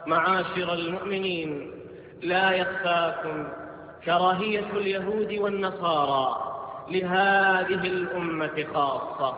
معاشر المؤمنين، لا يخفاكم كراهية اليهود والنصارى لهذه الأمة خاصة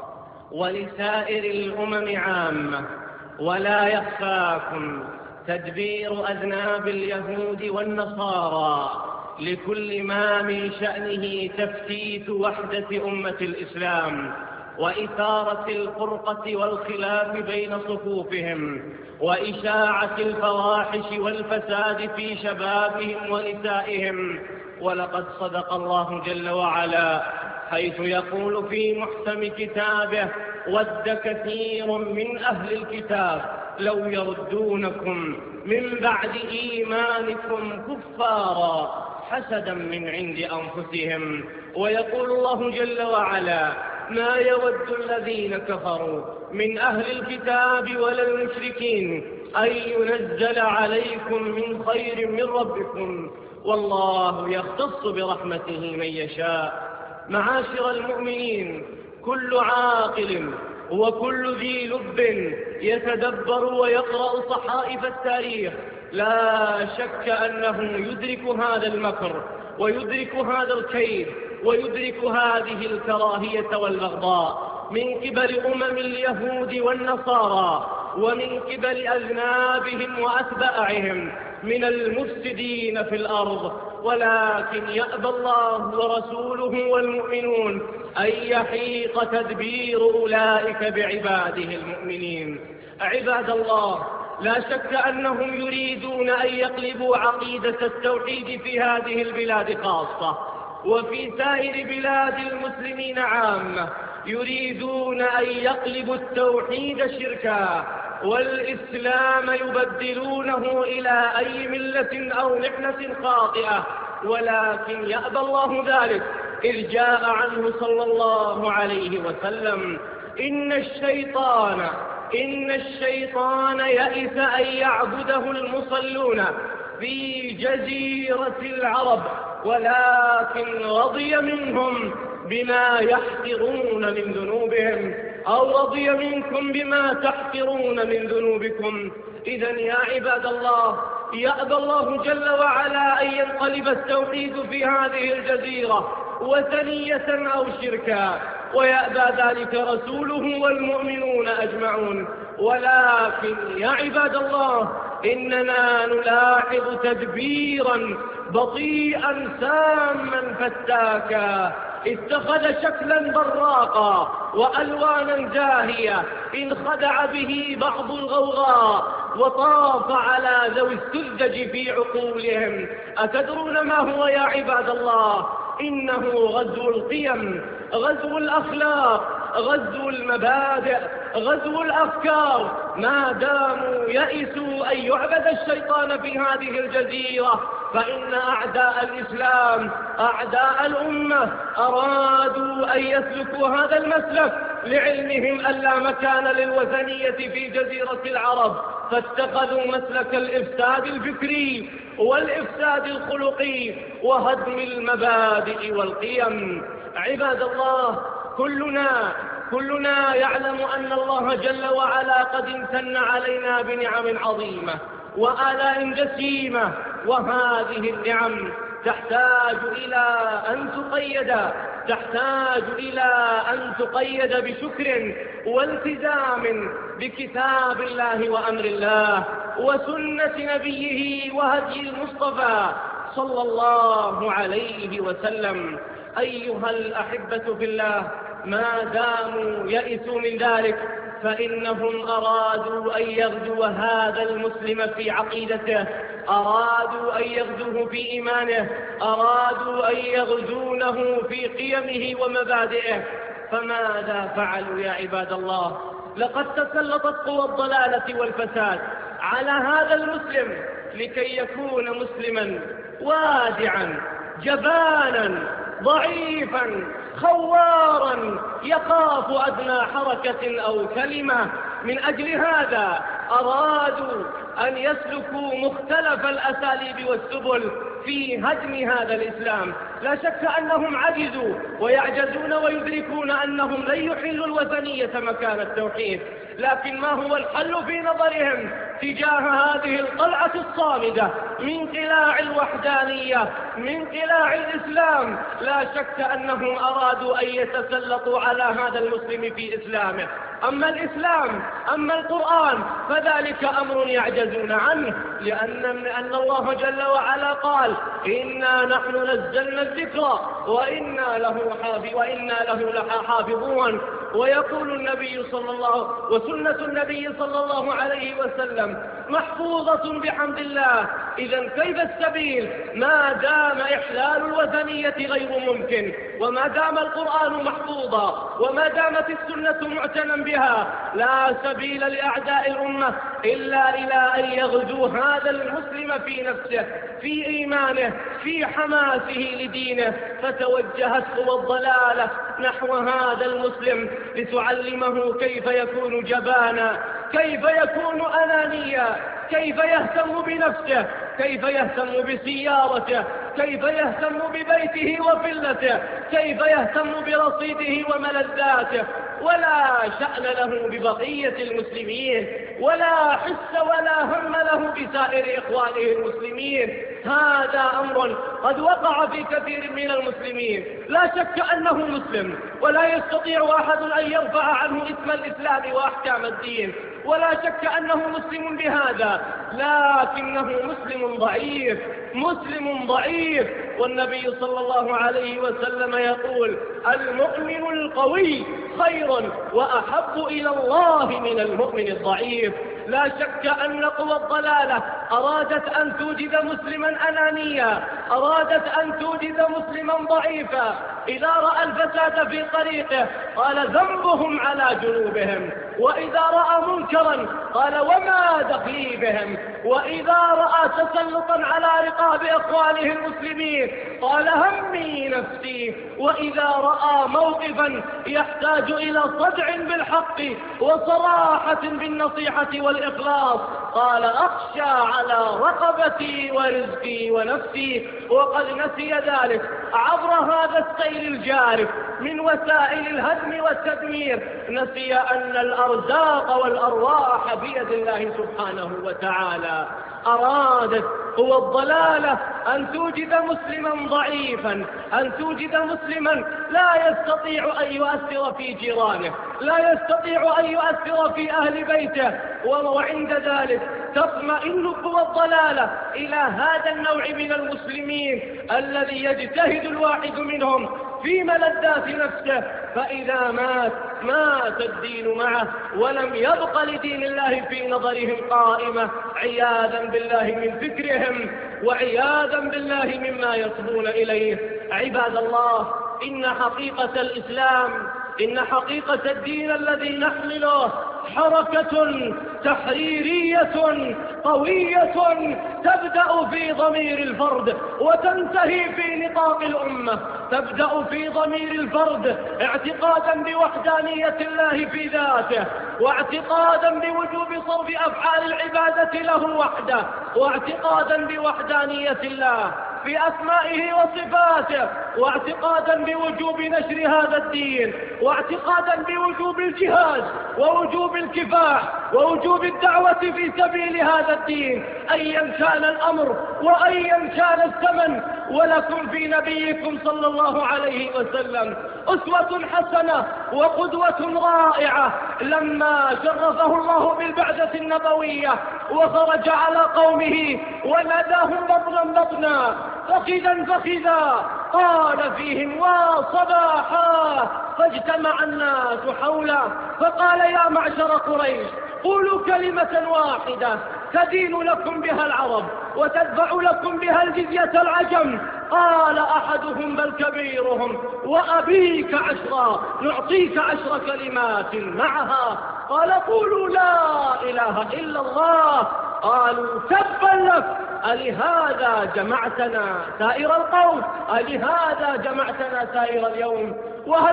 ولسائر الأمم عامة، ولا يخفاكم تدبير أذناب اليهود والنصارى لكل ما من شأنه تفتيت وحدة أمة الإسلام وإثارة الفرقة والخلاف بين صفوفهم وإشاعة الفواحش والفساد في شبابهم ونسائهم. ولقد صدق الله جل وعلا حيث يقول في محكم كتابه: ود كثير من أهل الكتاب لو يردونكم من بعد إيمانكم كفارا حسدا من عند أنفسهم. ويقول الله جل وعلا: ما يود الذين كفروا من أهل الكتاب ولا المشركين أن ينزل عليكم من خير من ربكم والله يختص برحمته من يشاء. معاشر المؤمنين، كل عاقل وكل ذي لب يتدبر ويقرأ صحائف التاريخ لا شك أنه يدرك هذا المكر ويدرك هذا الكيد ويدرك هذه الكراهية والبغضاء من قبل اليهود والنصارى ومن قبل أذنابهم وأتباعهم من المفسدين في الأرض. ولكن يأبى الله ورسوله والمؤمنون أن يحيق تدبير أولئك بعباده المؤمنين. عباد الله، لا شك أنهم يريدون أن يقلبوا عقيدة التوحيد في هذه البلاد خاصة وفي سائر بلاد المسلمين عامة. يريدون أن يقلبوا التوحيد شركا والإسلام يبدلونه إلى أي ملة أو نحلة خاطئة، ولكن يأبى الله ذلك، إذ جاء عنه صلى الله عليه وسلم: إن الشيطان يئس أن يعبده المصلون في جزيرة العرب، ولكن رضي منهم بما يحقرون من ذنوبهم، أو رضي منكم بما تحقرون من ذنوبكم. إذن يا عباد الله، يأبى الله جل وعلا أن ينقلب التوحيد في هذه الجزيرة وثنية أو شركا، ويأبى ذلك رسوله والمؤمنون أجمعون. ولكن يا عباد الله، إننا نلاحظ تدبيرا بطيئا ساما فتاكا اتخذ شكلا براقا وألوانا زاهية إن خدع به بعض الغوغاء وطاف على ذوي السذج في عقولهم. أتدرون ما هو يا عباد الله؟ إنه غزو القيم، غزو الأخلاق، غزو المبادئ، غزو الأفكار. ما داموا يئسوا أن يعبد الشيطان في هذه الجزيرة، فإن أعداء الإسلام أعداء الأمة أرادوا أن يسلكوا هذا المسلك لعلمهم أن لا مكان للوثنية في جزيرة العرب، فاتخذوا مسلك الإفساد الفكري والإفساد الخلقي وهدم المبادئ والقيم. عباد الله، كلنا يعلم أن الله جل وعلا قد امتن علينا بنعم عظيمة وآلاء جسيمة، وهذه النعم تحتاج إلى أن تقيد بشكر والتزام بكتاب الله وأمر الله وسنة نبيه وهدي المصطفى صلى الله عليه وسلم. أيها الأحبة في الله، ما داموا يئسوا من ذلك فإنهم أرادوا أن يغزوا هذا المسلم في عقيدته، أرادوا أن يغزوه في إيمانه، أرادوا أن يغزونه في قيمه ومبادئه. فماذا فعلوا يا عباد الله؟ لقد تسلطت قوى الضلالة والفساد على هذا المسلم لكي يكون مسلما وادعا جبانا ضعيفا خوارا يخاف أدنى حركة أو كلمة. من أجل هذا أرادوا أن يسلكوا مختلف الأساليب والسبل في هدم هذا الإسلام. لا شك أنهم عجزوا ويعجزون ويدركون أنهم لن يحلوا الوثنية مكان التوحيد، لكن ما هو الحل في نظرهم تجاه هذه القلعة الصامدة من قلاع الوحدانية، من قلاع الإسلام؟ لا شك أنهم أرادوا أن يتسلطوا على هذا المسلم في إسلامه. أما الإسلام، أما القرآن، فذلك أمر يعجزون عنه، لأن الله جل وعلا قال: إنا نحن نزلنا الذكر وإنا له لحافظون. ويقول النبي وسنة النبي صلى الله عليه وسلم محفوظة بحمد الله. إذن كيف السبيل ما دام إحلال الوثنية غير ممكن، وما دام القرآن محفوظا، وما دامت السنة معتنى بها؟ لا سبيل لأعداء الأمة إلا إلى أن يغزوا هذا المسلم في نفسه، في إيمانه، في حماسه لدينه. فتوجهت قوى الضلالة نحو هذا المسلم لتعلمه كيف يكون جبانا، كيف يكون أنانيا، كيف يهتم بنفسه، كيف يهتم بسيارته، كيف يهتم ببيته وفلته، كيف يهتم برصيده وملذاته، ولا شأن له ببقية المسلمين، ولا حس ولا هم له بسائر إخوانه المسلمين. هذا أمر قد وقع في كثير من المسلمين. لا شك أنه مسلم، ولا يستطيع أحد أن يرفع عنه اسم الإسلام وأحكام الدين، ولا شك أنه مسلم بهذا، لكنه مسلم ضعيف، مسلم ضعيف. والنبي صلى الله عليه وسلم يقول: المؤمن القوي خير وأحب إلى الله من المؤمن الضعيف. لا شك أن قوى الضلالة أرادت أن توجد مسلما أنانيا، أرادت أن توجد مسلما ضعيفا. إذا رأى الفساد في طريقه قال: ذنبهم على جنوبهم. وإذا رأى منكرا قال: وما دخلي بهم. وإذا رأى تسلطا على رقاب إخوانه المسلمين قال: همي نفسي. وإذا رأى موقفا يحتاج إلى صدع بالحق وصراحة بالنصيحة والإخلاص قال: أخشى على رقبتي ورزقي ونفسي. وقد نسي ذلك عبر هذا السيل الجارف من وسائل الهدم والتدمير، نسي أن الأرزاق والأرواح بيد الله سبحانه وتعالى. أرادت قوى الضلالة أن توجد مسلما ضعيفا، أن توجد مسلما لا يستطيع أن يؤثر في جيرانه، لا يستطيع أن يؤثر في أهل بيته. وعند ذلك تطمئن قوى الضلالة إلى هذا النوع من المسلمين الذي يجتهد الواحد منهم في ملذات نفسه، فإذا مات الدين معه، ولم يبق لدين الله في نظرهم قائمة، عياذا بالله من فكرهم وعياذا بالله مما يصبون إليه. عباد الله، إن حقيقة الإسلام، إن حقيقة الدين الذي نحمله حركة تحريرية قوية تبدأ في ضمير الفرد وتنتهي في نطاق الأمة. تبدأ في ضمير الفرد اعتقادا بوحدانية الله في ذاته، واعتقادا بوجوب صرف أفعال العبادة له وحده، واعتقادا بوحدانية الله في أسمائه وصفاته، واعتقادا بوجوب نشر هذا الدين، واعتقادا بوجوب الجهاد ووجوب الكفاح ووجوب الدعوة في سبيل هذا الدين أيا كان الأمر وأيا كان الزمن. ولكم في نبيكم صلى الله عليه وسلم أسوة حسنة وقدوة رائعة لما شرفه الله بالبعثة النبوية وخرج على قومه وناداهم بطنا بطنا فخذا فخذا قال فيهم: وصباحا. فاجتمع الناس حوله فقال: يا معشر قريش، قولوا كلمة واحدة تدين لكم بها العرب وتدفع لكم بها الجزية العجم. قال أحدهم بل كبيرهم: وأبيك عشرا، نعطيك 10 كلمات معها. قال: قولوا لا إله إلا الله. قالوا: تبا لك، ألهذا جمعتنا سائر القوم؟ ألهذا جمعتنا سائر اليوم؟ وهل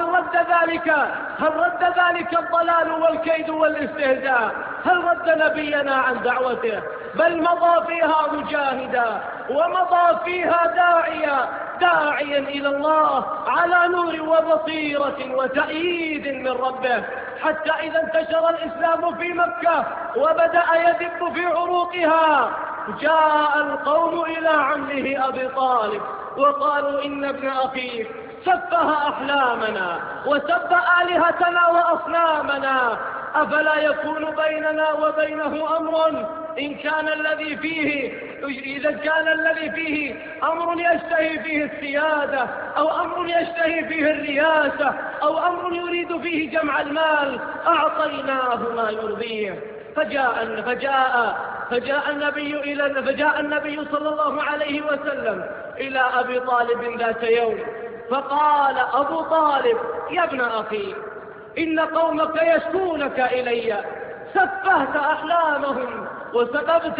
رد ذلك الضلال والكيد والاستهزاء؟ هل رد نبينا عن دعوته؟ بل مضى فيها مجاهدا، ومضى فيها داعيا إلى الله على نور وبصيرة وتأييد من ربه، حتى إذا انتشر الإسلام في مكة وبدأ يدب في عروقها، جاء القوم إلى عمه أبي طالب وقالوا إن ابن أخيك سفه أحلامنا وسب آلهتنا وأصنامنا، أفلا يكون بيننا وبينه أمر إذا كان الذي فيه أمر يشتهي فيه السيادة، أو أمر يشتهي فيه الرياسة، أو أمر يريد فيه جمع المال، أعطيناه ما يرضيه. فجاء النبي صلى الله عليه وسلم إلى أبي طالب ذات يوم، فقال أبو طالب: يا ابن أخي، إن قومك يشكونك إلي، سفهت أحلامهم وسببت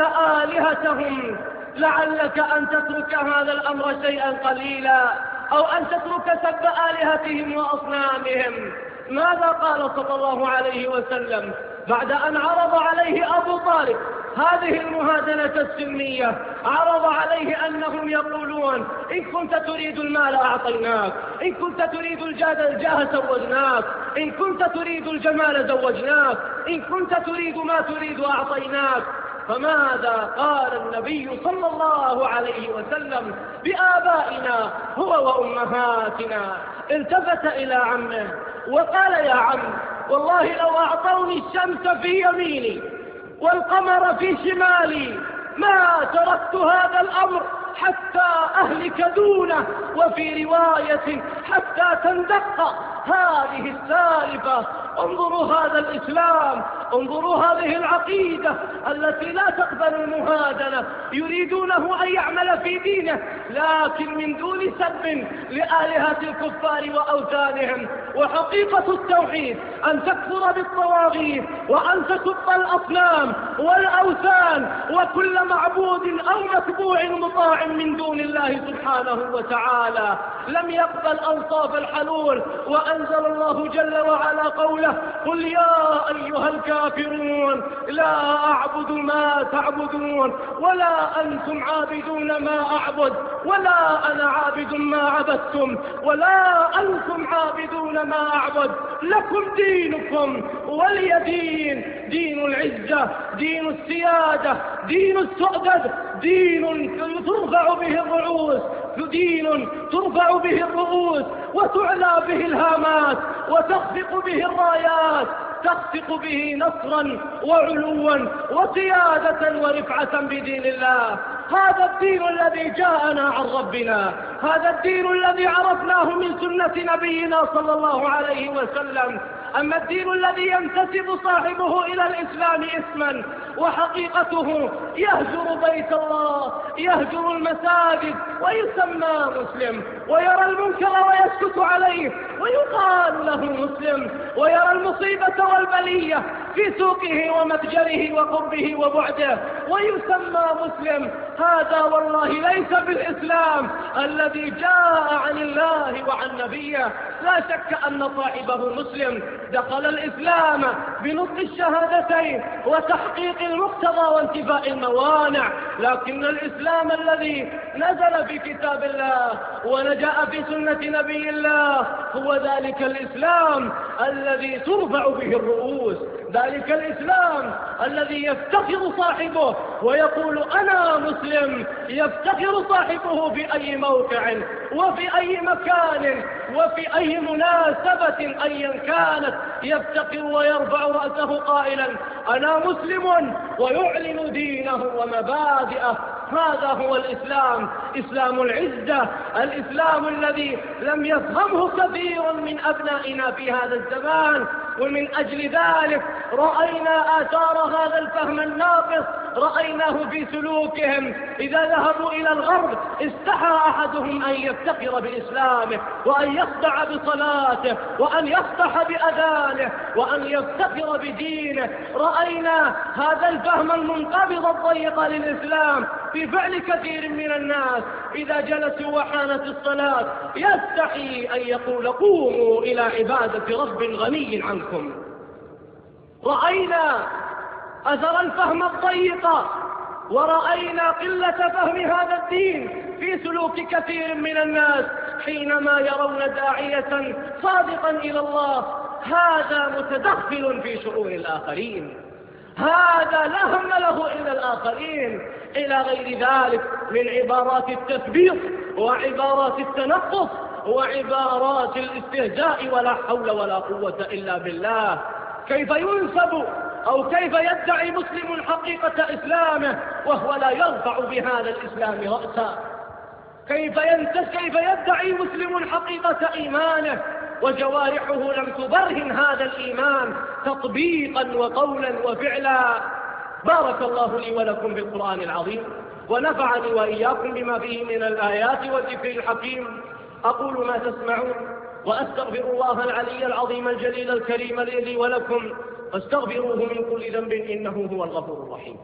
آلهتهم، لعلك أن تترك هذا الأمر شيئا قليلا، أو أن تترك سب آلهتهم وأصنامهم. ماذا قال صلى الله عليه وسلم بعد أن عرض عليه أبو طالب هذه المهادنة السلمية؟ عرض عليه أنهم يقولون: إن كنت تريد المال أعطيناك، إن كنت تريد الجاه زوجناك، إن كنت تريد الجمال زوجناك، إن كنت تريد ما تريد أعطيناك. فماذا قال النبي صلى الله عليه وسلم بآبائنا هو وأمهاتنا؟ التفت إلى عمه وقال: يا عم، والله لو أعطوني الشمس في يميني والقمر في شمالي ما تركت هذا الأمر حتى أهلك دونه، وفي رواية حتى تندق هذه السالفة. انظروا هذا الإسلام، انظروا هذه العقيدة التي لا تقبل المهادنة، يريدونه أن يعمل في دينه لكن من دون سب لآلهة الكفار وأوثانهم. وحقيقة التوحيد أن تكفر بالطواغيت وأن تسب الأصنام والأوثان وكل معبود أو متبوع مطاع من دون الله سبحانه وتعالى. لم يقبل أوصاف الحلول، وأنزل الله جل وعلا قوله: قل يا أيها الكافرون لا أعبد ما تعبدون ولا أنتم عابدون ما أعبد ولا أنا عابد ما عبدتم ولا أنتم عابدون ما أعبد، لكم دينكم ولي دين. دين العزة، دين السيادة، دين السؤدد، دين ترفع به الرؤوس، دين ترفع به الرؤوس وتعلى به الهامات وتخفق به الرايات، تخفق به نصرا وعلوا وقيادة ورفعة بدين الله. هذا الدين الذي جاءنا عن ربنا، هذا الدين الذي عرفناه من سنة نبينا صلى الله عليه وسلم. أما الدين الذي ينتسب صاحبه إلى الإسلام اسما وحقيقته يهجر بيت الله، يهجر المساجد ويسمى مسلم، ويرى المنكر ويسكت عليه ويقال له مسلم، ويرى المصيبة والبلية في سوقه ومتجره وقربه وبعده ويسمى مسلم، هذا والله ليس بالإسلام الذي جاء عن الله وعن نبيه. لا شك أن صاحبه مسلم دخل الإسلام بنطق الشهادتين وتحقيق المقتضى وانتفاء الموانع، لكن الإسلام الذي نزل في كتاب الله ونجاء في سنة نبي الله هو ذلك الإسلام الذي ترفع به الرؤوس، ذلك الإسلام الذي يفتخر صاحبه ويقول أنا مسلم، يفتخر صاحبه في أي موقع وفي أي مكان وفي أي مناسبة أيا كانت، يفتخر ويرفع رأسه قائلا أنا مسلم، ويعلن دينه ومبادئه. هذا هو الإسلام، إسلام العزة، الإسلام الذي لم يفهمه كثير من أبنائنا في هذا الزمان، ومن أجل ذلك رأينا آثار هذا الفهم الناقص، رأيناه في سلوكهم. إذا ذهبوا إلى الغرب استحى أحدهم أن يفتخر بإسلامه وأن يخضع بصلاته وأن يفتح بأذانه وأن يفتخر بدينه. رأينا هذا الفهم المنقبض الضيق للإسلام في فعل كثير من الناس، إذا جلسوا وحانت الصلاة يستحي أن يقول قوموا إلى عبادة رب غني عنكم. رأينا أثر الفهم الضيق ورأينا قلة فهم هذا الدين في سلوك كثير من الناس حينما يرون داعية صادقا إلى الله هذا متدخل في شؤون الآخرين، هذا لا هم له إلا الآخرين، إلى غير ذلك من عبارات التثبيط وعبارات التنقص وعبارات الاستهزاء، ولا حول ولا قوة إلا بالله. كيف ينسب أو كيف يدعي مسلم حقيقة إسلامه وهو لا يرفع بهذا الإسلام رأسا؟ كيف يدعي مسلم حقيقة إيمانه وجوارحه لم تبرهن هذا الإيمان تطبيقا وقولا وفعلا؟ بارك الله لي ولكم بالقرآن العظيم، ونفعني وإياكم بما فيه من الآيات والذكر الحكيم. أقول ما تسمعون، وأستغفر الله العلي العظيم الجليل الكريم لي ولكم، فاستغفروه من كل ذنب إنه هو الغفور الرحيم.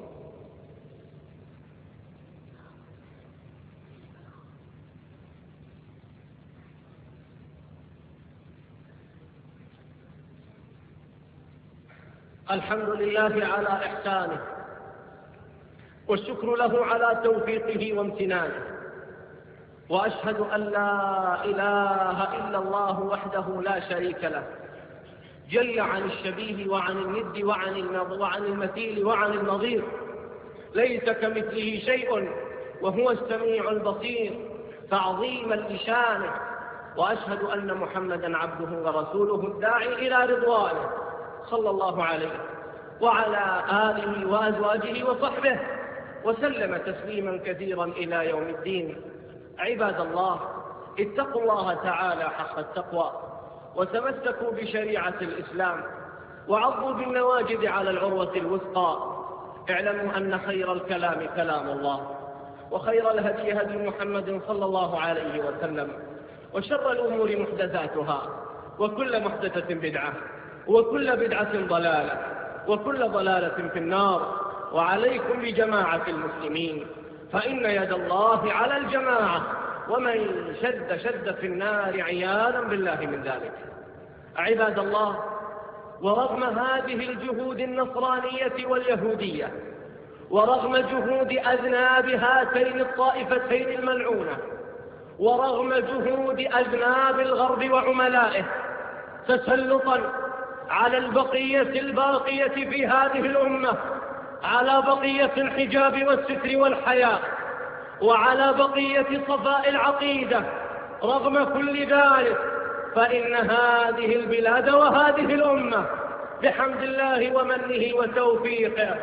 الحمد لله على إحسانه، والشكر له على توفيقه وامتنانه، وأشهد أن لا إله إلا الله وحده لا شريك له، جل عن الشبيه وعن الند وعن المثيل وعن النظير، ليس كمثله شيء وهو السميع البصير، تعظيما لشانه. وأشهد أن محمدا عبده ورسوله الداعي إلى رضوانه، صلى الله عليه وعلى آله وأزواجه وصحبه وسلم تسليما كثيرا إلى يوم الدين. عباد الله، اتقوا الله تعالى حق التقوى، وتمسكوا بشريعة الإسلام، وعضوا بالنواجذ على العروة الوثقى. اعلموا أن خير الكلام كلام الله، وخير الهدي هدي محمد صلى الله عليه وسلم، وشر الأمور محدثاتها، وكل محدثة بدعة، وكل بدعة ضلالة، وكل ضلالة في النار. وعليكم بجماعة المسلمين، فإن يد الله على الجماعة، ومن شد في النار عياذا بالله من ذلك. عباد الله، ورغم هذه الجهود النصرانية واليهودية، ورغم جهود أذناب هاتين الطائفتين الملعونة، ورغم جهود أذناب الغرب وعملائه تسلطا على البقية الباقية في هذه الأمة، على بقية الحجاب والستر والحياء، وعلى بقية صفاء العقيدة، رغم كل ذلك فإن هذه البلاد وهذه الأمة بحمد الله ومنه وتوفيقه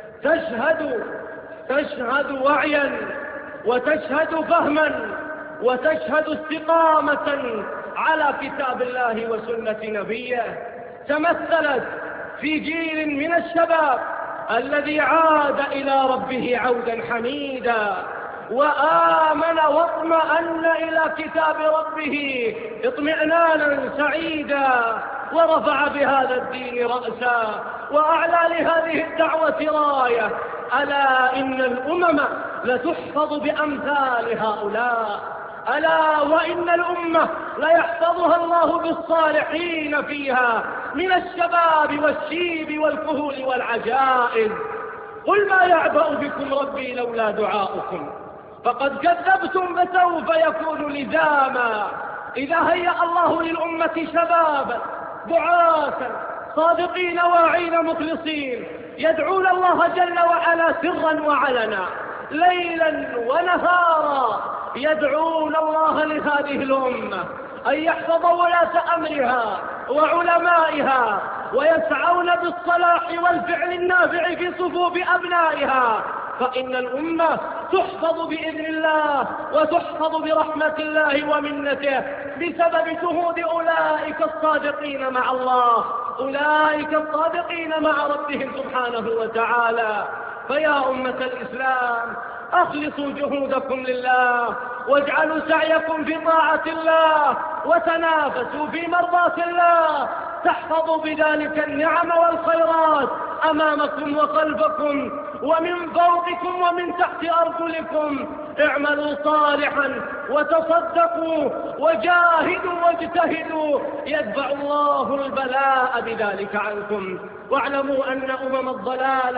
تشهد وعيا، وتشهد فهما، وتشهد استقامة على كتاب الله وسنة نبيه، تمثلت في جيل من الشباب الذي عاد إلى ربه عودا حميدا، وآمن واطمأن إلى كتاب ربه اطمئنانا سعيدا، ورفع بهذا الدين رأسا، وأعلى لهذه الدعوة راية. ألا إن الأمم لتحفظ بأمثال هؤلاء، ألا وإن الأمة ليحفظها الله بالصالحين فيها من الشباب والشيب والكهول والعجائز. قل ما يعبأ بكم ربي لولا دعاؤكم، فقد كذبتم فسوف يكون لزاما. إذا هيأ الله للأمة شبابا دعاة صادقين واعين مخلصين يدعون الله جل وعلا سرا وعلنا ليلا ونهارا، يدعون الله لهذه الأمة أن يحفظ ولاة أمرها وعلمائها، ويسعون بالصلاح والفعل النافع في صفوف أبنائها، فإن الأمة تحفظ بإذن الله، وتحفظ برحمة الله ومنته بسبب شهود أولئك الصادقين مع الله، أولئك الصادقين مع ربهم سبحانه وتعالى. فيا أمة الإسلام، أخلصوا جهودكم لله، واجعلوا سعيكم في طاعة الله، وتنافسوا في مرضاة الله، تحفظوا بذلك النعم والخيرات أمامكم وخلفكم ومن فوقكم ومن تحت أرجلكم. اعملوا صالحا وتصدقوا وجاهدوا واجتهدوا، يدفع الله البلاء بذلك عنكم. واعلموا أن أمم الضلالة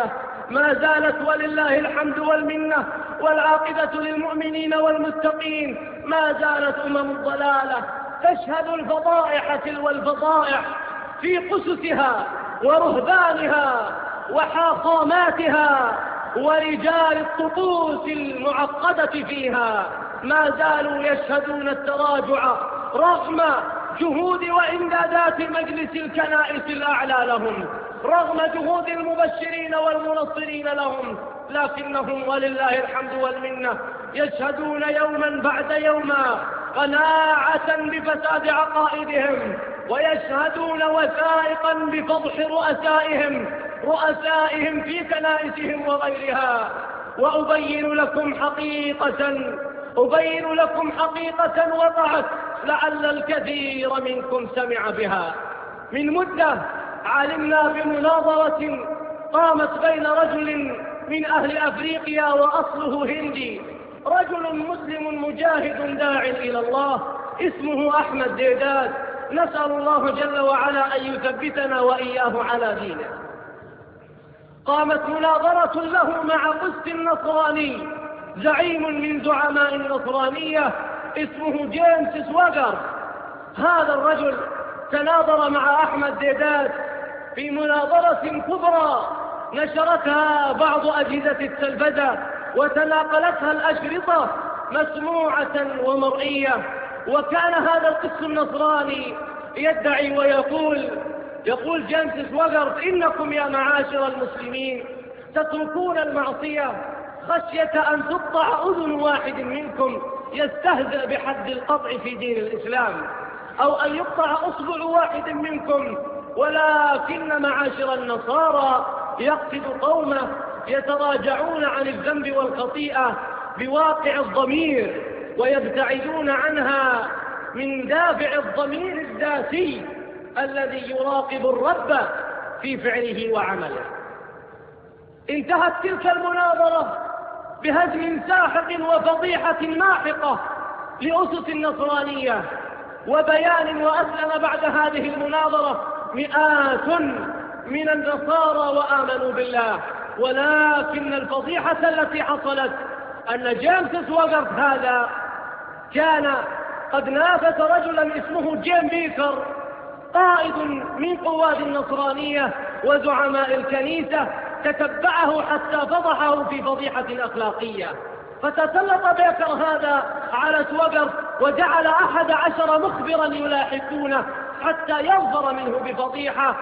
ما زالت ولله الحمد والمنة والعاقبة للمؤمنين والمتقين، ما زالت الضلالة تشهد الفضائح تلو الفضائح في قسسها ورهبانها وحاخاماتها ورجال الطقوس المعقدة فيها، ما زالوا يشهدون التراجع رغم جهود وإمدادات مجلس الكنائس الأعلى لهم، رغم جهود المبشرين والمنصرين لهم، لكنهم ولله الحمد والمنة يشهدون يوما بعد يوم قناعة بفساد عقائدهم، ويشهدون وثائقا بفضح رؤسائهم في كنائسهم وغيرها. وأبين لكم حقيقة وقعت لعل الكثير منكم سمع بها. من مدة علمنا بمناظرة قامت بين رجل من أهل أفريقيا وأصله هندي، رجل مسلم مجاهد داع إلى الله اسمه أحمد ديدات، نسأل الله جل وعلا أن يثبتنا وإياه على دينه. قامت مناظرة له مع قس النصراني زعيم من زعماء النصرانية اسمه جيمس سواغر. هذا الرجل تناظر مع أحمد ديدات في مناظرة كبرى نشرتها بعض أجهزة التلفزة وتناقلتها الأشرطة مسموعة ومرئية. وكان هذا القس النصراني يدعي يقول جيمس سواغر: إنكم يا معاشر المسلمين تتركون المعصية خشية أن تقطع أذن واحد منكم يستهزئ بحد القطع في دين الإسلام، أو أن يقطع أصبع واحد منكم، ولكن معاشر النصارى يقصد قومه يتراجعون عن الذنب والخطيئة بواقع الضمير ويبتعدون عنها من دافع الضمير الذاتي الذي يراقب الرب في فعله وعمله. انتهت تلك المناظرة بهزم ساحق وفضيحة ماحقة لأسس النصرانية وبيان، وأسلم بعد هذه المناظرة مئات من النصارى وآمنوا بالله. ولكن الفضيحة التي حصلت أن جيمس سواغر هذا كان قد نافس رجلا اسمه جيم بيكر، قائد من قواد النصرانية وزعماء الكنيسة، تتبعه حتى فضحه في فضيحة أخلاقية. فتسلط بيكر هذا على سواغر وجعل 11 مخبرا يلاحقونه حتى يظفر منه بفضيحة،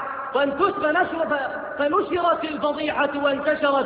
فنشرت الفضيحة وانتشرت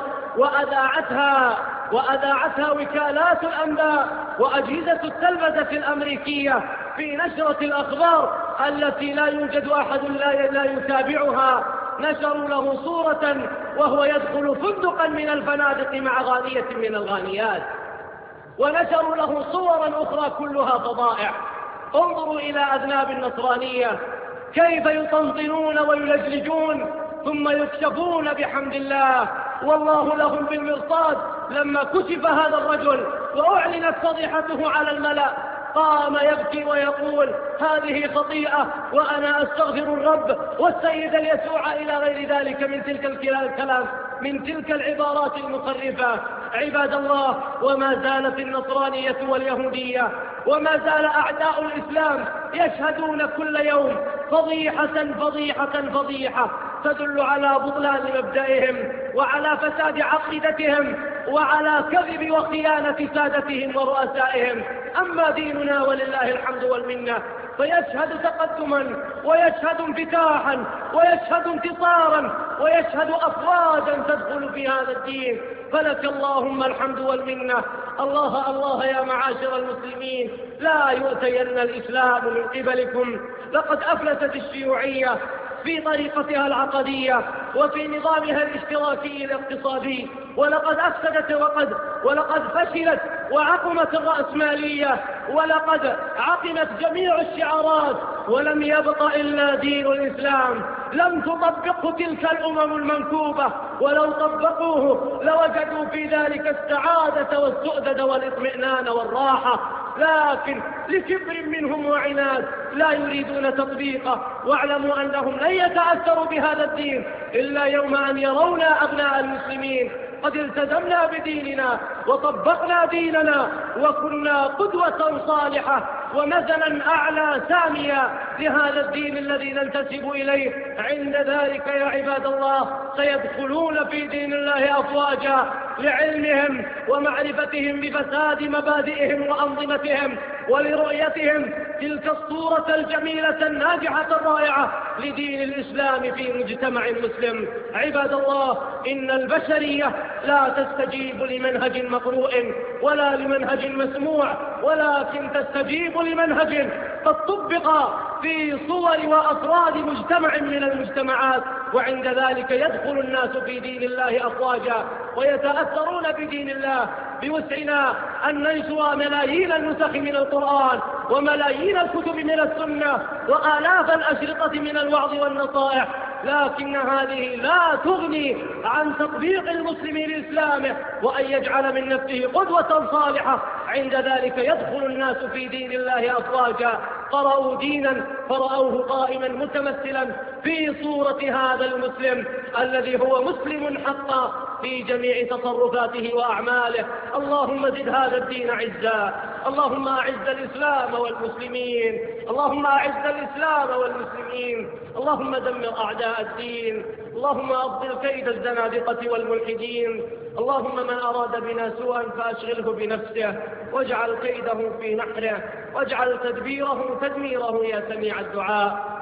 وأذاعتها وكالات الأنباء وأجهزة التلفزة الأمريكية في نشرة الأخبار التي لا يوجد أحد لا يتابعها. نشروا له صورة وهو يدخل فندقا من الفنادق مع غانية من الغانيات، ونشروا له صورا أخرى كلها فضائح. انظروا إلى أذناب النصرانية كيف يطنطنون ويلجلجون ثم يكشفون بحمد الله، والله لهم بالمرصاد. لما كشف هذا الرجل وأعلنت فضيحته على الملأ قام يبكي ويقول: هذه خطيئة وأنا أستغفر الرب والسيد يسوع إلى غير ذلك من تلك الكلام، من تلك العبارات المخرفة. عباد الله، وما زالت النصرانية واليهودية وما زال أعداء الإسلام يشهدون كل يوم فضيحة تدل على بطلان مبدئهم وعلى فساد عقيدتهم وعلى كذب وخيانة سادتهم ورؤسائهم. أما ديننا ولله الحمد والمنة فيشهد تقدما ويشهد انفتاحا ويشهد انتصارا ويشهد أفواجا تدخل في هذا الدين. فلك اللهم الحمد والمنة. الله يا معاشر المسلمين، لا يؤتين الإسلام من قبلكم. لقد أفلست الشيوعية في طريقتها العقدية وفي نظامها الاشتراكي الاقتصادي، ولقد أفسدت ولقد فشلت وعقمت الرأسمالية، ولقد عقمت جميع الشعارات، ولم يبق إلا دين الإسلام. لم تطبقه تلك الأمم المنكوبة، ولو طبقوه لوجدوا في ذلك السعادة والسؤدد والإطمئنان والراحة. لكن لكبر منهم وعناد لا يريدون تطبيقه. واعلموا أنهم لن يتأثروا بهذا الدين إلا يوم أن يرونا أبناء المسلمين قد التزمنا بديننا وطبقنا ديننا وكنا قدوة صالحة ومثلا أعلى ساميا لهذا الدين الذي ننتسب إليه. عند ذلك يا عباد الله سيدخلون في دين الله أفواجا لعلمهم ومعرفتهم بفساد مبادئهم وأنظمتهم ولرؤيتهم تلك الصورة الجميلة الناجحة الرائعة لدين الإسلام في مجتمع مسلم. عباد الله، إن البشرية لا تستجيب لمنهج مقروء ولا لمنهج مسموع، ولكن تستجيب لمنهج قد طبق في صور وأفراد مجتمع من المجتمعات، وعند ذلك يدخل الناس في دين الله أفواجا ويتأثرون بدين الله. بوسعنا أن ننشر ملايين النسخ من القرآن وملايين الكتب من السنة وآلاف الأشرطة من الوعظ والنصائح، لكن هذه لا تغني عن تطبيق المسلم لإسلامه وأن يجعل من نفسه قدوة صالحة. عند ذلك يدخل الناس في دين الله أفواجا. قرأوا دينا فرأوه قائما متمثلا في صورة هذا المسلم الذي هو مسلم حقا في جميع تصرفاته وأعماله. اللهم زد هذا الدين عزا، اللهم أعز الإسلام والمسلمين، اللهم أعز الإسلام والمسلمين، اللهم دمر أعداء الدين، اللهم أبطل كيد الزنادقة والملحدين، اللهم من أراد بنا سوءا فأشغله بنفسه واجعل كيده في نحره واجعل تدبيره تدميره يا سميع الدعاء.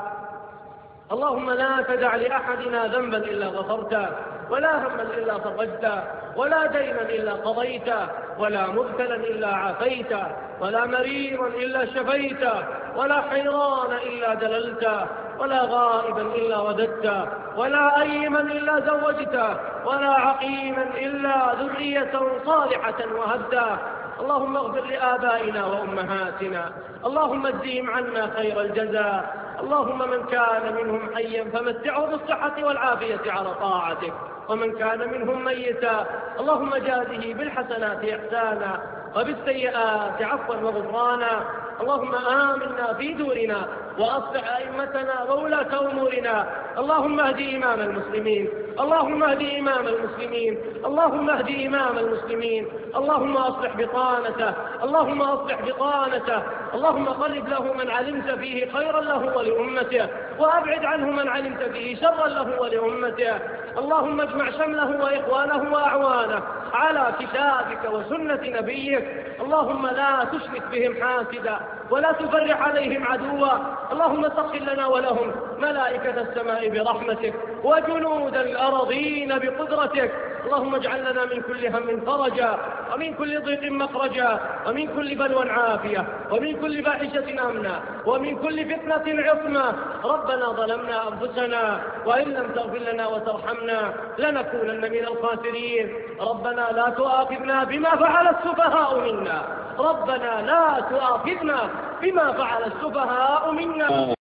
اللهم لا تدع لأحدنا ذنبا إلا غفرته ولا هما إلا فرجته ولا دينا إلا قضيته ولا مبتلا إلا عافيته ولا مريضا إلا شفيته ولا حيران إلا دللته ولا غائبا إلا رددته ولا أيما إلا زوجته ولا عقيما إلا ذرية صالحة وهبته. اللهم اغفر لآبائنا وأمهاتنا، اللهم اجزهم عنا خير الجزاء. اللهم من كان منهم حيا فمتعه بالصحة والعافية على طاعتك، ومن كان منهم ميتا اللهم جازه بالحسنات إحسانا وبالسيئات عفوا وغفرانا. اللهم آمنا في دورنا وأصلح أئمتنا وولاة أمورنا. اللهم اهد إمام المسلمين، اللهم اهد إمام المسلمين، اللهم اهد إمام المسلمين، اللهم أصلح بطانته، اللهم أصلح بطانته، اللهم قرب له من علمت فيه خيرا له ولأمته وأبعد عنه من علمت فيه شرا له ولأمته. اللهم اجمع شمله وإخوانه وأعوانه على كتابك وسنة نبيك. اللهم لا تشمت بهم حاسدا ولا تفرح عليهم عدوا. اللهم سخر لنا ولهم ملائكة السماء برحمتك وجنود الأرضين بقدرتك. اللهم اجعل لنا من كل هم فرجا ومن كل ضيق مخرجا ومن كل بلوى عافية ومن كل فاحشة أمنا ومن كل فتنة عصمة. ربنا ظلمنا أنفسنا وإن لم تغفر لنا وترحمنا لنكونن من الخاسرين. ربنا لا تؤاخذنا بما فعل السفهاء منا، ربنا لا تؤاخذنا بما فعل السفهاء منا.